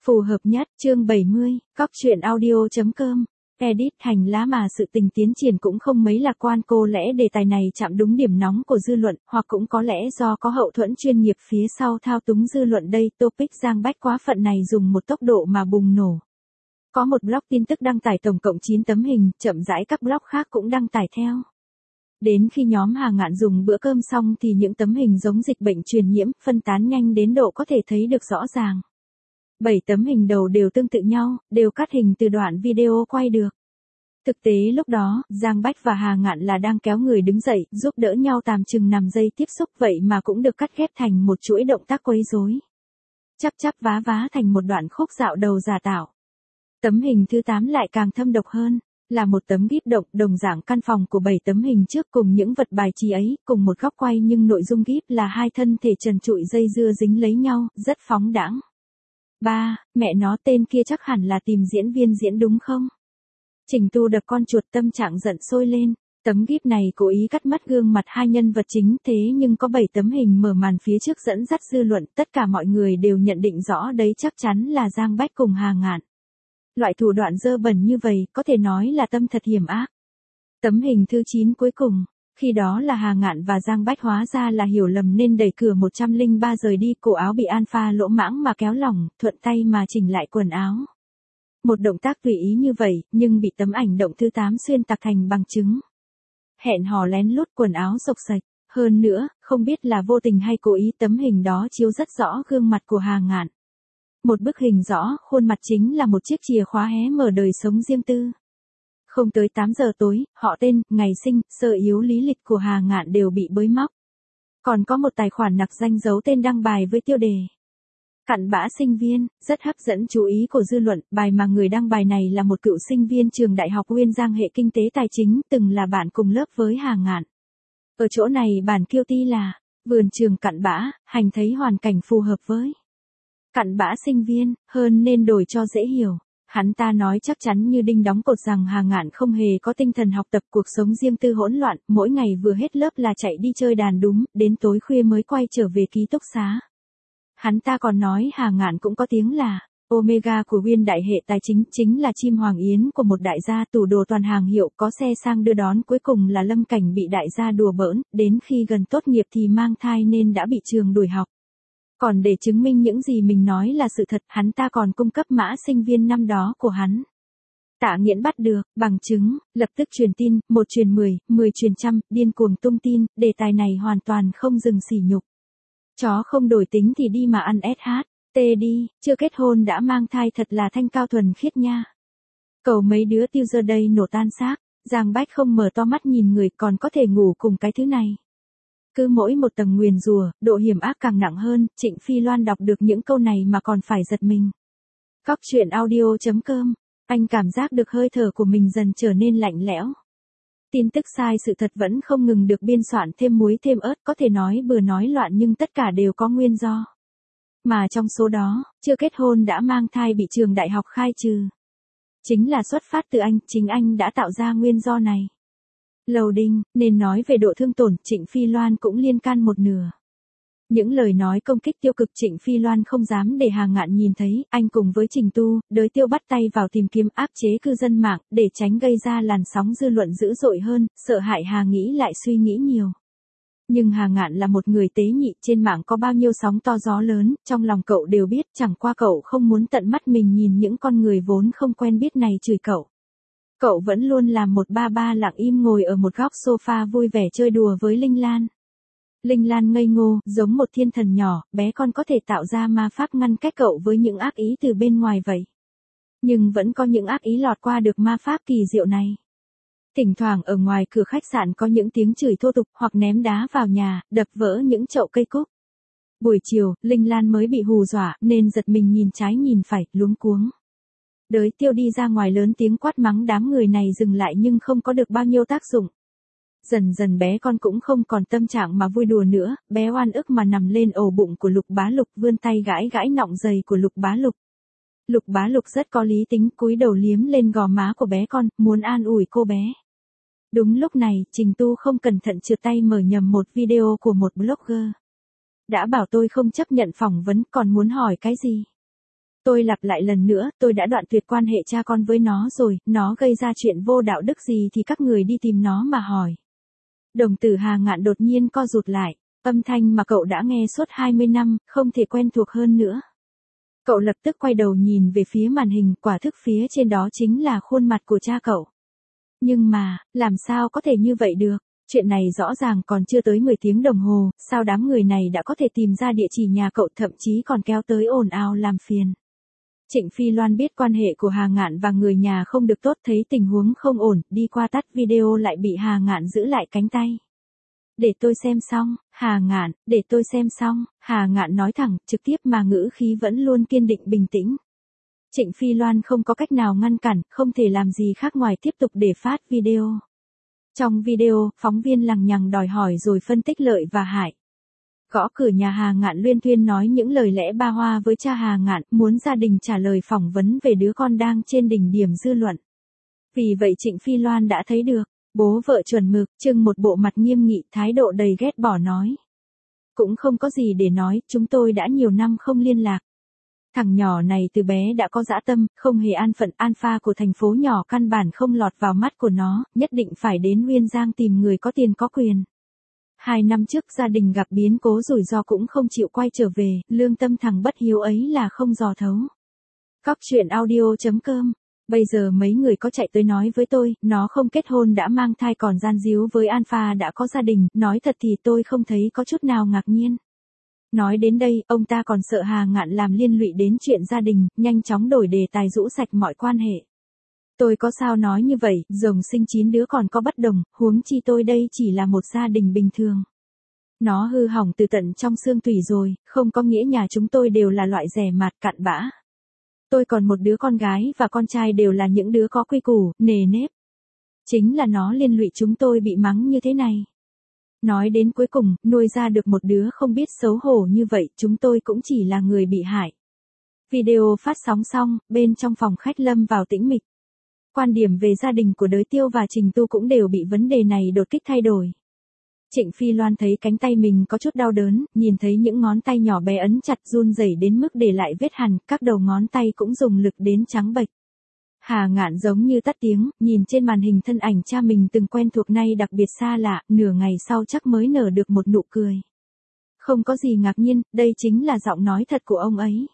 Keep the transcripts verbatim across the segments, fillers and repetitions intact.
Phù hợp nhất, chương bảy mươi, cóc truyện audio.com. Edit hành lá mà sự tình tiến triển cũng không mấy lạc quan, cô lẽ đề tài này chạm đúng điểm nóng của dư luận, hoặc cũng có lẽ do có hậu thuẫn chuyên nghiệp phía sau thao túng dư luận đây. Topic Giang Bách quá phận này dùng một tốc độ mà bùng nổ. Có một blog tin tức đăng tải tổng cộng chín tấm hình, chậm rãi các blog khác cũng đăng tải theo. Đến khi nhóm Hà Ngạn dùng bữa cơm xong thì những tấm hình giống dịch bệnh truyền nhiễm, phân tán nhanh đến độ có thể thấy được rõ ràng. Bảy tấm hình đầu đều tương tự nhau, đều cắt hình từ đoạn video quay được. Thực tế lúc đó, Giang Bách và Hà Ngạn là đang kéo người đứng dậy, giúp đỡ nhau tạm chừng nằm giây tiếp xúc, vậy mà cũng được cắt ghép thành một chuỗi động tác quấy rối. Chắp chắp vá vá thành một đoạn khúc dạo đầu giả tạo. Tấm hình thứ tám lại càng thâm độc hơn, là một tấm gíp động đồng dạng căn phòng của bảy tấm hình trước cùng những vật bài trí ấy, cùng một góc quay nhưng nội dung gíp là hai thân thể trần trụi dây dưa dính lấy nhau, rất phóng đãng. Ba, mẹ nó tên kia chắc hẳn là tìm diễn viên diễn đúng không? Trình Tu đập con chuột, tâm trạng giận sôi lên. Tấm gíp này cố ý cắt mất gương mặt hai nhân vật chính, thế nhưng có bảy tấm hình mở màn phía trước dẫn dắt dư luận, tất cả mọi người đều nhận định rõ đấy chắc chắn là Giang Bách cùng Hà Ngạn. Loại thủ đoạn dơ bẩn như vậy, có thể nói là tâm thật hiểm ác. Tấm hình thứ chín cuối cùng, khi đó là Hà Ngạn và Giang Bách hóa ra là hiểu lầm nên đẩy cửa một trăm lẻ ba rời đi, cổ áo bị Alpha lỗ mãng mà kéo lỏng, thuận tay mà chỉnh lại quần áo. Một động tác tùy ý như vậy, nhưng bị tấm ảnh động thứ tám xuyên tạc thành bằng chứng. Hẹn hò lén lút quần áo xộc xạch, hơn nữa, không biết là vô tình hay cố ý, tấm hình đó chiếu rất rõ gương mặt của Hà Ngạn. Một bức hình rõ, khuôn mặt chính là một chiếc chìa khóa hé mở đời sống riêng tư. Không tới tám giờ tối, họ tên, ngày sinh, sơ yếu lý lịch của Hà Ngạn đều bị bới móc. Còn có một tài khoản nặc danh giấu tên đăng bài với tiêu đề cặn bã sinh viên, rất hấp dẫn chú ý của dư luận. Bài mà người đăng bài này là một cựu sinh viên trường đại học Uyên Giang hệ kinh tế tài chính, từng là bạn cùng lớp với Hà Ngạn. Ở chỗ này bản kiêu ti là vườn trường cặn bã, hành thấy hoàn cảnh phù hợp với cặn bã sinh viên, hơn nên đổi cho dễ hiểu. Hắn ta nói chắc chắn như đinh đóng cột rằng Hà Ngạn không hề có tinh thần học tập, cuộc sống riêng tư hỗn loạn, mỗi ngày vừa hết lớp là chạy đi chơi đàn đúng, đến tối khuya mới quay trở về ký túc xá. Hắn ta còn nói Hà Ngạn cũng có tiếng là Omega của Uyên đại hệ tài chính, chính là chim hoàng yến của một đại gia, tủ đồ toàn hàng hiệu, có xe sang đưa đón, cuối cùng là lâm cảnh bị đại gia đùa bỡn, đến khi gần tốt nghiệp thì mang thai nên đã bị trường đuổi học. Còn để chứng minh những gì mình nói là sự thật, hắn ta còn cung cấp mã sinh viên năm đó của hắn. Tạ Nghiễn bắt được, bằng chứng, lập tức truyền tin, một truyền mười, mười truyền trăm, điên cuồng tung tin, đề tài này hoàn toàn không dừng sỉ nhục. Chó không đổi tính thì đi mà ăn ét hát tê đi, chưa kết hôn đã mang thai thật là thanh cao thuần khiết nha. Cầu mấy đứa tiêu giờ đây nổ tan xác, Giang Bách không mở to mắt nhìn người còn có thể ngủ cùng cái thứ này. Cứ mỗi một tầng nguyền rủa, độ hiểm ác càng nặng hơn, Trịnh Phi Loan đọc được những câu này mà còn phải giật mình. Cóc truyện audio.com, anh cảm giác được hơi thở của mình dần trở nên lạnh lẽo. Tin tức sai sự thật vẫn không ngừng được biên soạn thêm muối thêm ớt, có thể nói bừa nói loạn nhưng tất cả đều có nguyên do. Mà trong số đó, chưa kết hôn đã mang thai bị trường đại học khai trừ. Chính là xuất phát từ anh, chính anh đã tạo ra nguyên do này. Loading, nên nói về độ thương tổn, Trịnh Phi Loan cũng liên can một nửa. Những lời nói công kích tiêu cực Trịnh Phi Loan không dám để Hà Ngạn nhìn thấy, anh cùng với Trình Tu, Đới Tiêu bắt tay vào tìm kiếm áp chế cư dân mạng, để tránh gây ra làn sóng dư luận dữ dội hơn, sợ hại Hà nghĩ lại suy nghĩ nhiều. Nhưng Hà Ngạn là một người tế nhị, trên mạng có bao nhiêu sóng to gió lớn, trong lòng cậu đều biết, chẳng qua cậu không muốn tận mắt mình nhìn những con người vốn không quen biết này chửi cậu. Cậu vẫn luôn làm một ba ba lặng im ngồi ở một góc sofa vui vẻ chơi đùa với Linh Lan. Linh Lan ngây ngô, giống một thiên thần nhỏ, bé con có thể tạo ra ma pháp ngăn cách cậu với những ác ý từ bên ngoài vậy. Nhưng vẫn có những ác ý lọt qua được ma pháp kỳ diệu này. Thỉnh thoảng ở ngoài cửa khách sạn có những tiếng chửi thô tục hoặc ném đá vào nhà, đập vỡ những chậu cây cúc. Buổi chiều, Linh Lan mới bị hù dọa nên giật mình nhìn trái nhìn phải, luống cuống. Đới Tiêu đi ra ngoài lớn tiếng quát mắng đám người này dừng lại nhưng không có được bao nhiêu tác dụng. Dần dần bé con cũng không còn tâm trạng mà vui đùa nữa, bé oan ức mà nằm lên ổ bụng của Lục Bá Lục, vươn tay gãi gãi nọng giày của Lục Bá Lục. Lục Bá Lục rất có lý tính, cúi đầu liếm lên gò má của bé con, muốn an ủi cô bé. Đúng lúc này, Trình Tu không cẩn thận trượt tay mở nhầm một video của một blogger. Đã bảo tôi không chấp nhận phỏng vấn, còn muốn hỏi cái gì? Tôi lặp lại lần nữa, tôi đã đoạn tuyệt quan hệ cha con với nó rồi, nó gây ra chuyện vô đạo đức gì thì các người đi tìm nó mà hỏi. Đồng tử Hà Ngạn đột nhiên co rụt lại, âm thanh mà cậu đã nghe suốt hai mươi năm, không thể quen thuộc hơn nữa. Cậu lập tức quay đầu nhìn về phía màn hình, quả thực phía trên đó chính là khuôn mặt của cha cậu. Nhưng mà, làm sao có thể như vậy được? Chuyện này rõ ràng còn chưa tới mười tiếng đồng hồ, sao đám người này đã có thể tìm ra địa chỉ nhà cậu, thậm chí còn kéo tới ồn ào làm phiền. Trịnh Phi Loan biết quan hệ của Hà Ngạn và người nhà không được tốt, thấy tình huống không ổn, đi qua tắt video lại bị Hà Ngạn giữ lại cánh tay. Để tôi xem xong, Hà Ngạn, để tôi xem xong, Hà Ngạn nói thẳng, trực tiếp mà ngữ khí vẫn luôn kiên định bình tĩnh. Trịnh Phi Loan không có cách nào ngăn cản, không thể làm gì khác ngoài tiếp tục để phát video. Trong video, phóng viên lằng nhằng đòi hỏi rồi phân tích lợi và hại. Gõ cửa nhà Hà Ngạn luyên thuyên nói những lời lẽ ba hoa với cha Hà Ngạn, muốn gia đình trả lời phỏng vấn về đứa con đang trên đỉnh điểm dư luận. Vì vậy Trịnh Phi Loan đã thấy được, bố vợ chuẩn mực, trưng một bộ mặt nghiêm nghị, thái độ đầy ghét bỏ nói. Cũng không có gì để nói, chúng tôi đã nhiều năm không liên lạc. Thằng nhỏ này từ bé đã có dã tâm, không hề an phận, alpha của thành phố nhỏ căn bản không lọt vào mắt của nó, nhất định phải đến Uyên Giang tìm người có tiền có quyền. Hai năm trước gia đình gặp biến cố rủi ro cũng không chịu quay trở về, lương tâm thằng bất hiếu ấy là không dò thấu. Cóc truyện audio chấm com. Bây giờ mấy người có chạy tới nói với tôi, nó không kết hôn đã mang thai còn gian díu với alpha đã có gia đình, nói thật thì tôi không thấy có chút nào ngạc nhiên. Nói đến đây, ông ta còn sợ Hà Ngạn làm liên lụy đến chuyện gia đình, nhanh chóng đổi đề tài rũ sạch mọi quan hệ. Tôi có sao nói như vậy, rồng sinh chín đứa còn có bất đồng, huống chi tôi đây chỉ là một gia đình bình thường. Nó hư hỏng từ tận trong xương tủy rồi, không có nghĩa nhà chúng tôi đều là loại rẻ mạt cặn bã. Tôi còn một đứa con gái và con trai đều là những đứa có quy củ, nề nếp. Chính là nó liên lụy chúng tôi bị mắng như thế này. Nói đến cuối cùng, nuôi ra được một đứa không biết xấu hổ như vậy, chúng tôi cũng chỉ là người bị hại. Video phát sóng xong, bên trong phòng khách lâm vào tĩnh mịch. Quan điểm về gia đình của Đới Tiêu và Trình Tu cũng đều bị vấn đề này đột kích thay đổi. Trịnh Phi Loan thấy cánh tay mình có chút đau đớn, nhìn thấy những ngón tay nhỏ bé ấn chặt run rẩy đến mức để lại vết hằn, các đầu ngón tay cũng dùng lực đến trắng bệch. Hà Ngạn giống như tắt tiếng, nhìn trên màn hình thân ảnh cha mình từng quen thuộc nay đặc biệt xa lạ, nửa ngày sau chắc mới nở được một nụ cười. Không có gì ngạc nhiên, đây chính là giọng nói thật của ông ấy.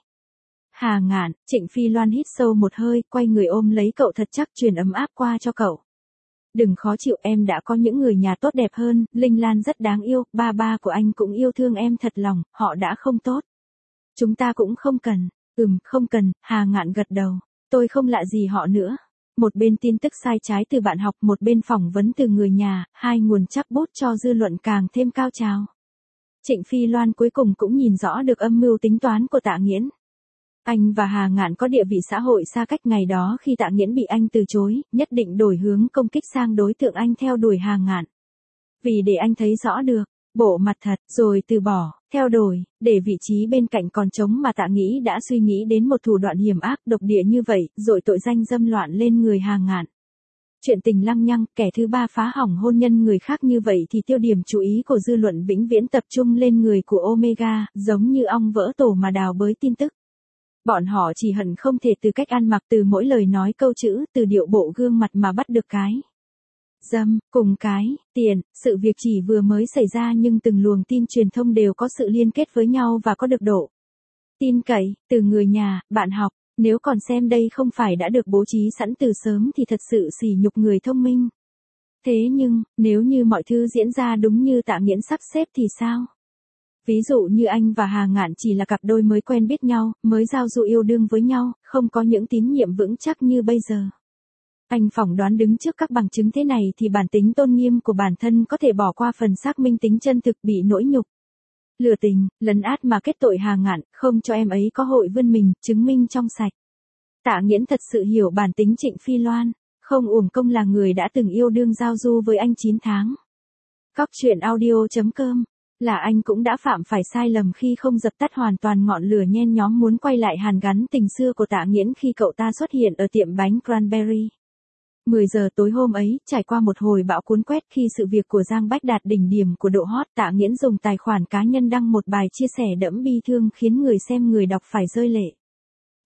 Hà Ngạn, Trịnh Phi Loan hít sâu một hơi, quay người ôm lấy cậu thật chắc, truyền ấm áp qua cho cậu. Đừng khó chịu, em đã có những người nhà tốt đẹp hơn, Linh Lan rất đáng yêu, ba ba của anh cũng yêu thương em thật lòng, họ đã không tốt. Chúng ta cũng không cần, ừm, không cần, Hà Ngạn gật đầu, tôi không lạ gì họ nữa. Một bên tin tức sai trái từ bạn học, một bên phỏng vấn từ người nhà, hai nguồn chắc bút cho dư luận càng thêm cao trào. Trịnh Phi Loan cuối cùng cũng nhìn rõ được âm mưu tính toán của Tạ Nghiễn. Anh và Hà Ngạn có địa vị xã hội xa cách, ngày đó khi Tạ Nghiễn bị anh từ chối, nhất định đổi hướng công kích sang đối tượng anh theo đuổi Hà Ngạn. Vì để anh thấy rõ được, bộ mặt thật, rồi từ bỏ, theo đuổi, để vị trí bên cạnh còn trống mà Tạ Nghĩ đã suy nghĩ đến một thủ đoạn hiểm ác độc địa như vậy, rồi tội danh dâm loạn lên người Hà Ngạn. Chuyện tình lăng nhăng, kẻ thứ ba phá hỏng hôn nhân người khác như vậy thì tiêu điểm chú ý của dư luận vĩnh viễn tập trung lên người của Omega, giống như ong vỡ tổ mà đào bới tin tức. Bọn họ chỉ hận không thể từ cách ăn mặc, từ mỗi lời nói câu chữ, từ điệu bộ gương mặt mà bắt được cái dâm, cùng cái tiền. Sự việc chỉ vừa mới xảy ra nhưng từng luồng tin truyền thông đều có sự liên kết với nhau và có được độ tin cậy, từ người nhà, bạn học. Nếu còn xem đây không phải đã được bố trí sẵn từ sớm thì thật sự sỉ nhục người thông minh. Thế nhưng, nếu như mọi thứ diễn ra đúng như Tạ Nghiễn sắp xếp thì sao? Ví dụ như anh và Hà Ngạn chỉ là cặp đôi mới quen biết nhau, mới giao du yêu đương với nhau, không có những tín nhiệm vững chắc như bây giờ. Anh phỏng đoán đứng trước các bằng chứng thế này thì bản tính tôn nghiêm của bản thân có thể bỏ qua phần xác minh tính chân thực, bị nỗi nhục, lừa tình, lấn át mà kết tội Hà Ngạn, không cho em ấy có hội vươn mình, chứng minh trong sạch. Tạ Nghiễn thật sự hiểu bản tính Trịnh Phi Loan, không uổng công là người đã từng yêu đương giao du với anh chín tháng. Cóc truyện audio chấm com. Là anh cũng đã phạm phải sai lầm khi không dập tắt hoàn toàn ngọn lửa nhen nhóm muốn quay lại hàn gắn tình xưa của Tạ Nghiễn khi cậu ta xuất hiện ở tiệm bánh Cranberry. mười giờ tối hôm ấy, trải qua một hồi bão cuốn quét khi sự việc của Giang Bách đạt đỉnh điểm của độ hot, Tạ Nghiễn dùng tài khoản cá nhân đăng một bài chia sẻ đẫm bi thương khiến người xem người đọc phải rơi lệ.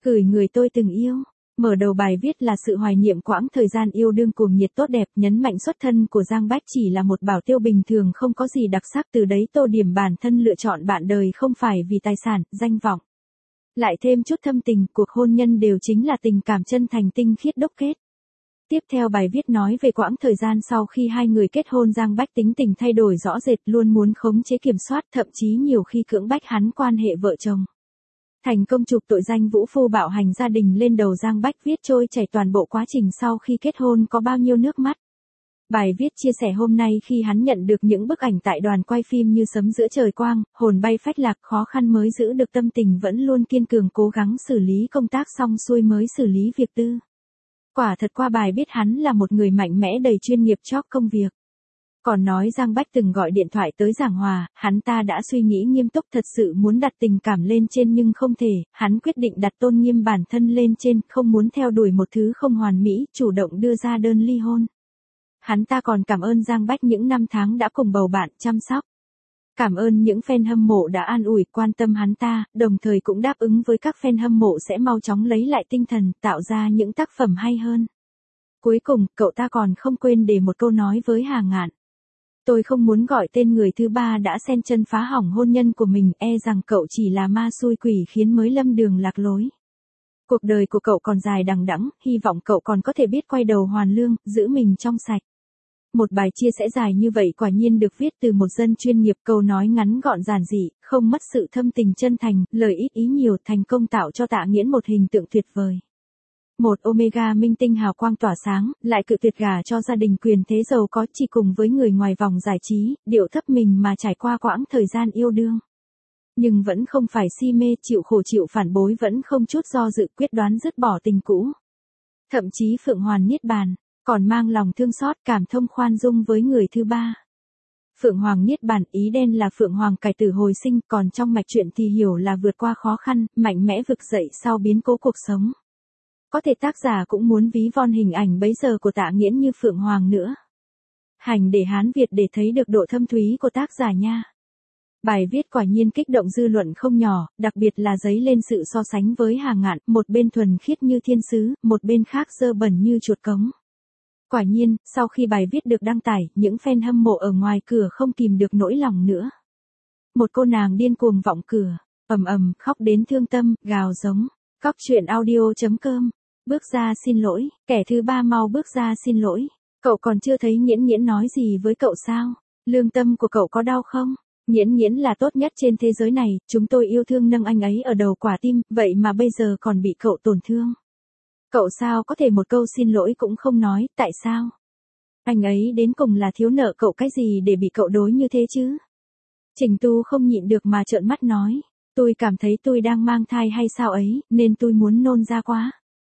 Gửi người tôi từng yêu. Mở đầu bài viết là sự hoài niệm quãng thời gian yêu đương cuồng nhiệt tốt đẹp, nhấn mạnh xuất thân của Giang Bách chỉ là một bảo tiêu bình thường không có gì đặc sắc, từ đấy tô điểm bản thân lựa chọn bạn đời không phải vì tài sản, danh vọng. Lại thêm chút thâm tình, cuộc hôn nhân đều chính là tình cảm chân thành tinh khiết đúc kết. Tiếp theo bài viết nói về quãng thời gian sau khi hai người kết hôn, Giang Bách tính tình thay đổi rõ rệt, luôn muốn khống chế kiểm soát, thậm chí nhiều khi cưỡng bách hắn quan hệ vợ chồng. Thành công chụp tội danh vũ phu bạo hành gia đình lên đầu Giang Bách, viết trôi chảy toàn bộ quá trình sau khi kết hôn có bao nhiêu nước mắt. Bài viết chia sẻ hôm nay khi hắn nhận được những bức ảnh tại đoàn quay phim như sấm giữa trời quang, hồn bay phách lạc, khó khăn mới giữ được tâm tình vẫn luôn kiên cường, cố gắng xử lý công tác xong xuôi mới xử lý việc tư. Quả thật qua bài viết hắn là một người mạnh mẽ đầy chuyên nghiệp chóc công việc. Còn nói Giang Bách từng gọi điện thoại tới giảng hòa, hắn ta đã suy nghĩ nghiêm túc, thật sự muốn đặt tình cảm lên trên nhưng không thể, hắn quyết định đặt tôn nghiêm bản thân lên trên, không muốn theo đuổi một thứ không hoàn mỹ, chủ động đưa ra đơn ly hôn. Hắn ta còn cảm ơn Giang Bách những năm tháng đã cùng bầu bạn chăm sóc. Cảm ơn những fan hâm mộ đã an ủi, quan tâm hắn ta, đồng thời cũng đáp ứng với các fan hâm mộ sẽ mau chóng lấy lại tinh thần, tạo ra những tác phẩm hay hơn. Cuối cùng, cậu ta còn không quên để một câu nói với Hà Ngạn. Tôi không muốn gọi tên người thứ ba đã xen chân phá hỏng hôn nhân của mình, e rằng cậu chỉ là ma xui quỷ khiến mới lâm đường lạc lối. Cuộc đời của cậu còn dài đằng đẵng, hy vọng cậu còn có thể biết quay đầu hoàn lương, giữ mình trong sạch. Một bài chia sẻ dài như vậy quả nhiên được viết từ một dân chuyên nghiệp, câu nói ngắn gọn giản dị, không mất sự thâm tình chân thành, lời ít ý nhiều, thành công tạo cho Tạ Nghiễn một hình tượng tuyệt vời. Một Omega minh tinh hào quang tỏa sáng, lại cự tuyệt gả cho gia đình quyền thế giàu có, chỉ cùng với người ngoài vòng giải trí, điệu thấp mình mà trải qua quãng thời gian yêu đương. Nhưng vẫn không phải si mê, chịu khổ chịu phản bối, vẫn không chút do dự, quyết đoán dứt bỏ tình cũ. Thậm chí Phượng Hoàn niết bàn, còn mang lòng thương xót, cảm thông khoan dung với người thứ ba. Phượng Hoàng niết bàn, ý đen là Phượng Hoàng cải tử hồi sinh, còn trong mạch truyện thì hiểu là vượt qua khó khăn, mạnh mẽ vực dậy sau biến cố cuộc sống. Có thể tác giả cũng muốn ví von hình ảnh bấy giờ của Tạ Nghiễn như Phượng Hoàng nữa. Hành để Hán Việt để thấy được độ thâm thúy của tác giả nha. Bài viết quả nhiên kích động dư luận không nhỏ, đặc biệt là dấy lên sự so sánh với Hà Ngạn, một bên thuần khiết như thiên sứ, một bên khác dơ bẩn như chuột cống. Quả nhiên, sau khi bài viết được đăng tải, những fan hâm mộ ở ngoài cửa không kìm được nỗi lòng nữa. Một cô nàng điên cuồng vọng cửa, ầm ầm, khóc đến thương tâm, gào giống. Cóc truyện audio chấm com. Bước ra xin lỗi, kẻ thứ ba mau bước ra xin lỗi. Cậu còn chưa thấy Nghiễn Nghiễn nói gì với cậu sao? Lương tâm của cậu có đau không? Nghiễn Nghiễn là tốt nhất trên thế giới này, chúng tôi yêu thương nâng anh ấy ở đầu quả tim, vậy mà bây giờ còn bị cậu tổn thương. Cậu sao có thể một câu xin lỗi cũng không nói, tại sao? Anh ấy đến cùng là thiếu nợ cậu cái gì để bị cậu đối như thế chứ? Trình Tu không nhịn được mà trợn mắt nói. Tôi cảm thấy tôi đang mang thai hay sao ấy, nên tôi muốn nôn ra quá.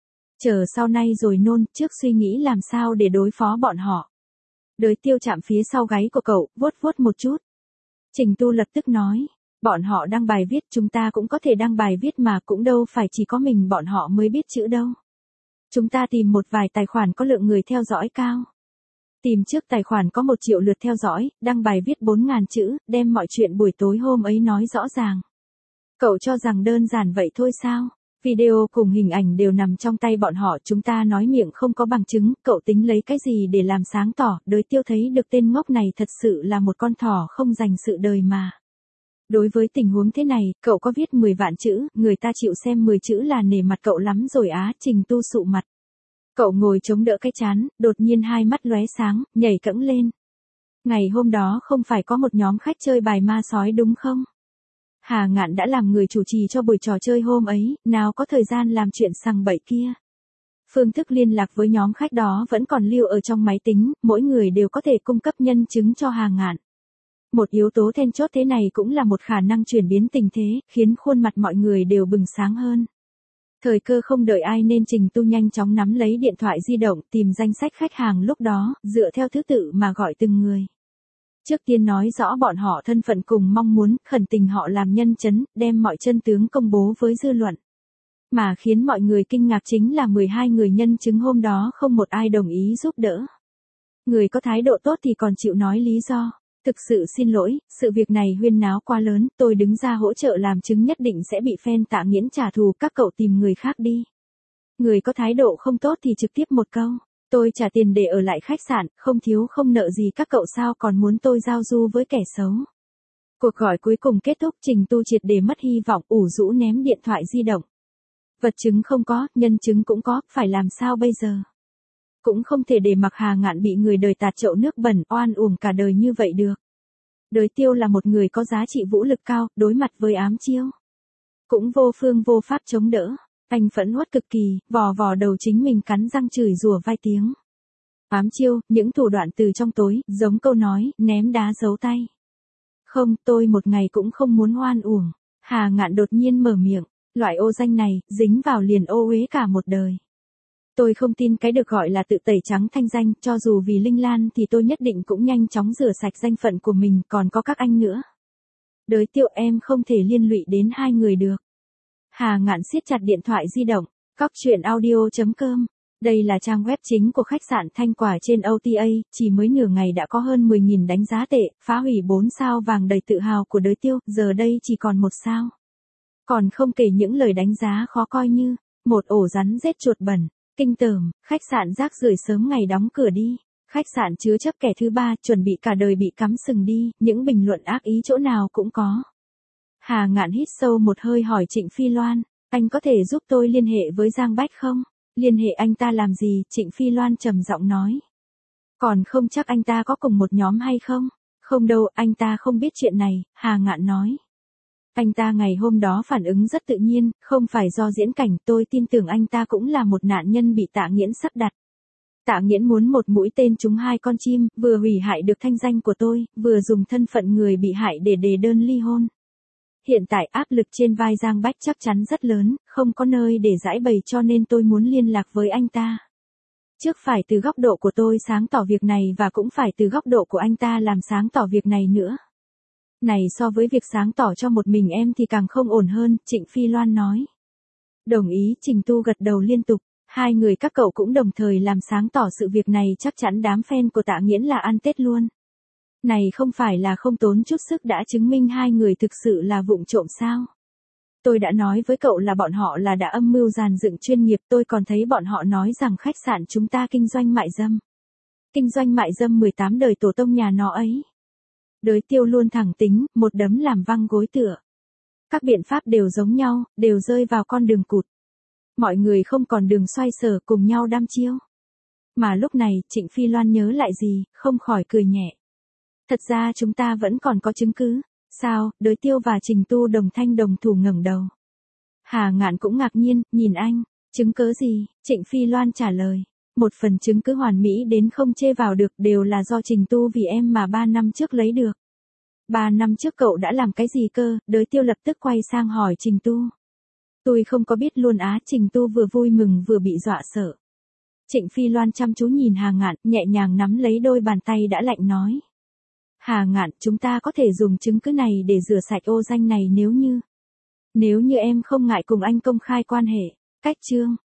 Chờ sau này rồi nôn, trước suy nghĩ làm sao để đối phó bọn họ. Đới Tiêu chạm phía sau gáy của cậu, vuốt vuốt một chút. Trình Tu lập tức nói, bọn họ đăng bài viết, chúng ta cũng có thể đăng bài viết mà, cũng đâu phải chỉ có mình bọn họ mới biết chữ đâu. Chúng ta tìm một vài tài khoản có lượng người theo dõi cao. Tìm trước tài khoản có một triệu lượt theo dõi, đăng bài viết bốn ngàn chữ, đem mọi chuyện buổi tối hôm ấy nói rõ ràng. Cậu cho rằng đơn giản vậy thôi sao? Video cùng hình ảnh đều nằm trong tay bọn họ, chúng ta nói miệng không có bằng chứng, cậu tính lấy cái gì để làm sáng tỏ? Đới Tiêu thấy được tên ngốc này thật sự là một con thỏ không dành sự đời mà. Đối với tình huống thế này, cậu có viết mười vạn chữ, người ta chịu xem mười chữ là nể mặt cậu lắm rồi á. Trình Tu sụ mặt. Cậu ngồi chống đỡ cái chán, đột nhiên hai mắt lóe sáng, nhảy cẫng lên. Ngày hôm đó không phải có một nhóm khách chơi bài ma sói đúng không? Hà Ngạn đã làm người chủ trì cho buổi trò chơi hôm ấy, nào có thời gian làm chuyện sằng bậy kia. Phương thức liên lạc với nhóm khách đó vẫn còn lưu ở trong máy tính, mỗi người đều có thể cung cấp nhân chứng cho Hà Ngạn. Một yếu tố then chốt thế này cũng là một khả năng chuyển biến tình thế, khiến khuôn mặt mọi người đều bừng sáng hơn. Thời cơ không đợi ai nên Trình Tu nhanh chóng nắm lấy điện thoại di động, tìm danh sách khách hàng lúc đó, dựa theo thứ tự mà gọi từng người. Trước tiên nói rõ bọn họ thân phận cùng mong muốn, khẩn tình họ làm nhân chứng, đem mọi chân tướng công bố với dư luận. Mà khiến mọi người kinh ngạc chính là mười hai người nhân chứng hôm đó không một ai đồng ý giúp đỡ. Người có thái độ tốt thì còn chịu nói lý do. Thực sự xin lỗi, sự việc này huyên náo quá lớn, tôi đứng ra hỗ trợ làm chứng nhất định sẽ bị fan Tạ Nghiễn trả thù, các cậu tìm người khác đi. Người có thái độ không tốt thì trực tiếp một câu, tôi trả tiền để ở lại khách sạn, không thiếu không nợ gì các cậu sao còn muốn tôi giao du với kẻ xấu. Cuộc gọi cuối cùng kết thúc, Trình Tu triệt để mất hy vọng, ủ rũ ném điện thoại di động. Vật chứng không có, nhân chứng cũng có, phải làm sao bây giờ? Cũng không thể để mặc Hà Ngạn bị người đời tạt chậu nước bẩn oan uổng cả đời như vậy được. Đới Tiêu là một người có giá trị vũ lực cao, đối mặt với ám chiêu. Cũng vô phương vô pháp chống đỡ. Anh phẫn uất cực kỳ, vò vò đầu chính mình cắn răng chửi rủa vài tiếng. Ám chiêu, những thủ đoạn từ trong tối, giống câu nói, ném đá giấu tay. Không, tôi một ngày cũng không muốn oan uổng. Hà Ngạn đột nhiên mở miệng, loại ô danh này, dính vào liền ô uế cả một đời. Tôi không tin cái được gọi là tự tẩy trắng thanh danh, cho dù vì Linh Lan thì tôi nhất định cũng nhanh chóng rửa sạch danh phận của mình, còn có các anh nữa. Đới Tiêu, em không thể liên lụy đến hai người được. Hà Ngạn siết chặt điện thoại di động, cóc truyện audio chấm com. Đây là trang web chính của khách sạn Thanh Quả trên o tê a, chỉ mới nửa ngày đã có hơn mười nghìn đánh giá tệ, phá hủy bốn sao vàng đầy tự hào của Đới Tiêu, giờ đây chỉ còn một sao. Còn không kể những lời đánh giá khó coi như, một ổ rắn rết chuột bẩn, kinh tởm, khách sạn rác rưởi sớm ngày đóng cửa đi, khách sạn chứa chấp kẻ thứ ba, chuẩn bị cả đời bị cắm sừng đi, những bình luận ác ý chỗ nào cũng có. Hà Ngạn hít sâu một hơi hỏi Trịnh Phi Loan, anh có thể giúp tôi liên hệ với Giang Bách không? Liên hệ anh ta làm gì? Trịnh Phi Loan trầm giọng nói. Còn không chắc anh ta có cùng một nhóm hay không? Không đâu, anh ta không biết chuyện này, Hà Ngạn nói. Anh ta ngày hôm đó phản ứng rất tự nhiên, không phải do diễn cảnh, tôi tin tưởng anh ta cũng là một nạn nhân bị Tạ Nghiễn sắp đặt. Tạ Nghiễn muốn một mũi tên trúng hai con chim, vừa hủy hại được thanh danh của tôi, vừa dùng thân phận người bị hại để đề đơn ly hôn. Hiện tại áp lực trên vai Giang Bách chắc chắn rất lớn, không có nơi để giải bày cho nên tôi muốn liên lạc với anh ta. Trước phải từ góc độ của tôi sáng tỏ việc này và cũng phải từ góc độ của anh ta làm sáng tỏ việc này nữa. Này so với việc sáng tỏ cho một mình em thì càng không ổn hơn, Trịnh Phi Loan nói. Đồng ý, Trình Tu gật đầu liên tục, hai người các cậu cũng đồng thời làm sáng tỏ sự việc này, chắc chắn đám fan của Tạ Nghiễn là ăn Tết luôn. Này không phải là không tốn chút sức đã chứng minh hai người thực sự là vụng trộm sao? Tôi đã nói với cậu là bọn họ là đã âm mưu dàn dựng chuyên nghiệp, tôi còn thấy bọn họ nói rằng khách sạn chúng ta kinh doanh mại dâm. Kinh doanh mại dâm mười tám đời tổ tông nhà nó ấy. Đới Tiêu luôn thẳng tính, một đấm làm văng gối tựa. Các biện pháp đều giống nhau, đều rơi vào con đường cụt. Mọi người không còn đường xoay sở, cùng nhau đam chiêu. Mà lúc này, Trịnh Phi Loan nhớ lại gì, không khỏi cười nhẹ. Thật ra chúng ta vẫn còn có chứng cứ. Sao? Đới Tiêu và Trình Tu đồng thanh đồng thủ ngẩng đầu. Hà Ngạn cũng ngạc nhiên, nhìn anh. Chứng cứ gì? Trịnh Phi Loan trả lời. Một phần chứng cứ hoàn mỹ đến không chê vào được, đều là do Trình Tu vì em mà ba năm trước lấy được. Ba năm trước cậu đã làm cái gì cơ? Đới Tiêu lập tức quay sang hỏi Trình Tu. Tôi không có biết luôn á. Trình Tu vừa vui mừng vừa bị dọa sợ. Trịnh Phi Loan chăm chú nhìn Hà Ngạn, nhẹ nhàng nắm lấy đôi bàn tay đã lạnh nói. Hà Ngạn, chúng ta có thể dùng chứng cứ này để rửa sạch ô danh này nếu như. Nếu như em không ngại cùng anh công khai quan hệ. Cách chương.